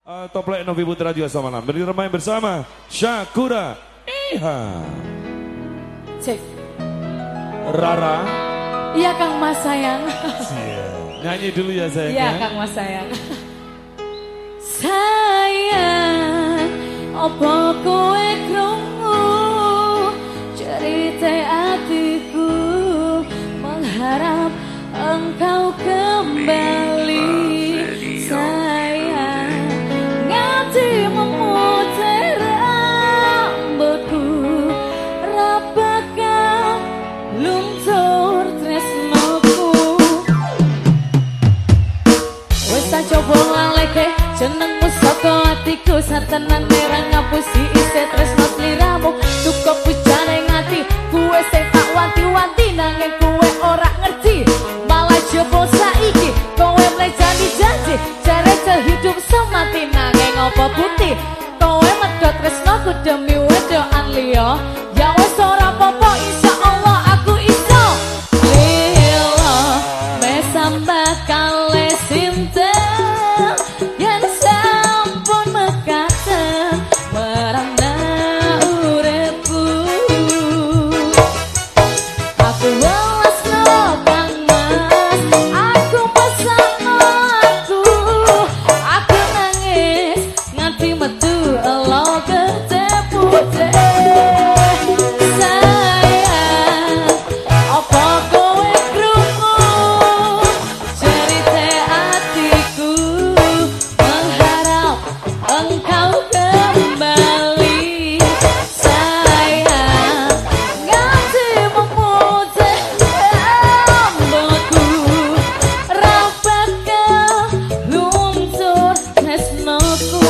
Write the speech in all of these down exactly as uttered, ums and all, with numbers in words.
Uh, Toplek Novi Putra juga sama malam. Bermain bersama Syakura Iha. Cek. Rara. Iya Kang Mas sayang. Siap. Nyanyi dulu ya sayang. Iya Kang Mas sayang. Sayang, opo kowe krungu cerita hatiku, mengharap engkau kembali. Sayang, ngati memutar rambutku, rapakah luntur tresnoku. Wes tak coba ngaleke jenengmu saka hatiku, satenan nerang ngapusi isi tresno sliramu. Cukup bujane ngati kuwe sing tak wanti-wanti, nanging kuwe ora ngerti. Malah jopo saiki kowe mleh janji-janji, jare hidup semati, nanging apa bukti kowe medhot tresnoku demi wedokan liya. Ya wis ora apa-apa, insyaallah aku iso lila mesambah kale sinten yen sampun mekaten merana uripku. Aku welasno Kang Mas, aku mesakno aku, aku nangis nganti metu elo ketepute. Sayang, apa kowe krungu cerita hatiku, mengharap engkau kembali. Sayang, nganti memutar rambutku, rapakah luntur tresnoku.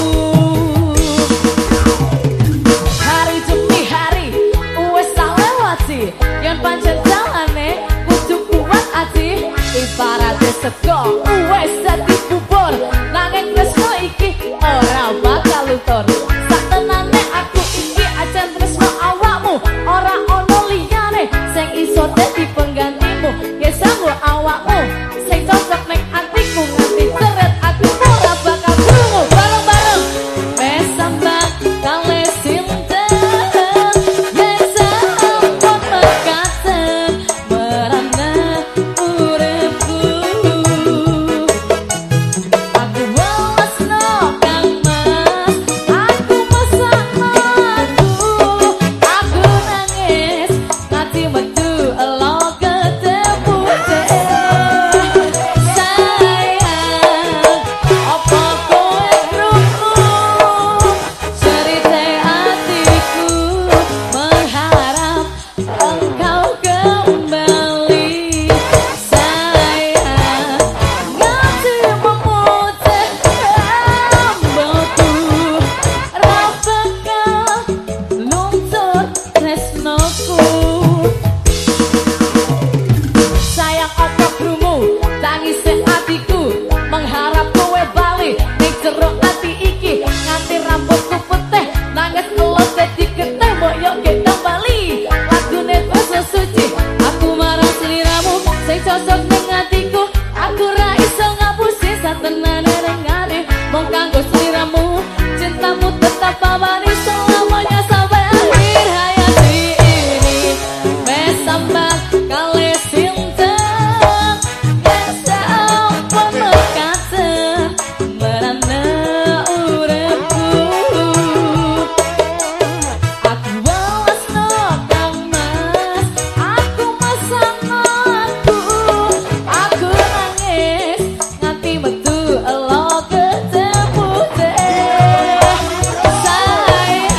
Hari demi hari wes tak lewati, yen pancen jalane kudu kuat ati. Ibaratnya sego wes dadi bubur, nanging tresno iki ora bakal luntur. Satenane aku iki ajan tresno awakmu, ora ono liyane sing iso dadi penggantimu. Ya sanggo awakmu sing cocok ning atiku, nganti ceret aku ora bakal krungu. Bareng-bareng mesambah kale sinten yen sampun mekaten merana uripku. Aku welasno Kang Mas, aku mesakno aku, aku nangis nganti metu elo ketepute. Sayang, apa kowe krungu cerita hatiku, mengharap engkau kembali. Sayang, nganti memutar rambutku, rapakah luntur tresnoku. Sayang, apa krungu tangise atiku, mengharap kowe bali ning jero ati iki. Nganti rambutku putih, nangis elo dadi getih, mbok yo gendong bali. Lagune basa suci, aku marang sliramu sing cocok ning atiku. Aku ra iso ngapusi satenane rengane, mung kanggo sliramu cintamu tetap abadi selamanya sampai akhir hayati ini. Mesambah kale sinten yen sampun mekaten merana uripku. Aku welasno Kang Mas, aku mesakno aku, aku nangis nganti metu elo ketepute. Sayang,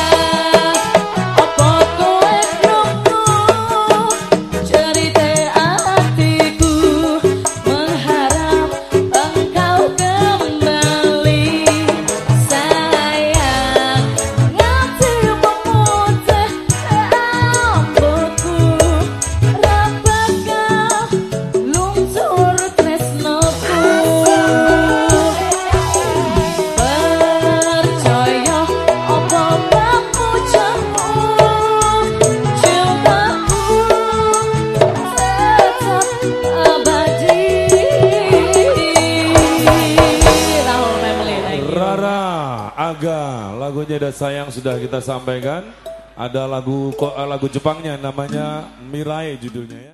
Aga, lagunya Dah Sayang sudah kita sampaikan. Ada lagu lagu Jepangnya namanya Mirai judulnya ya.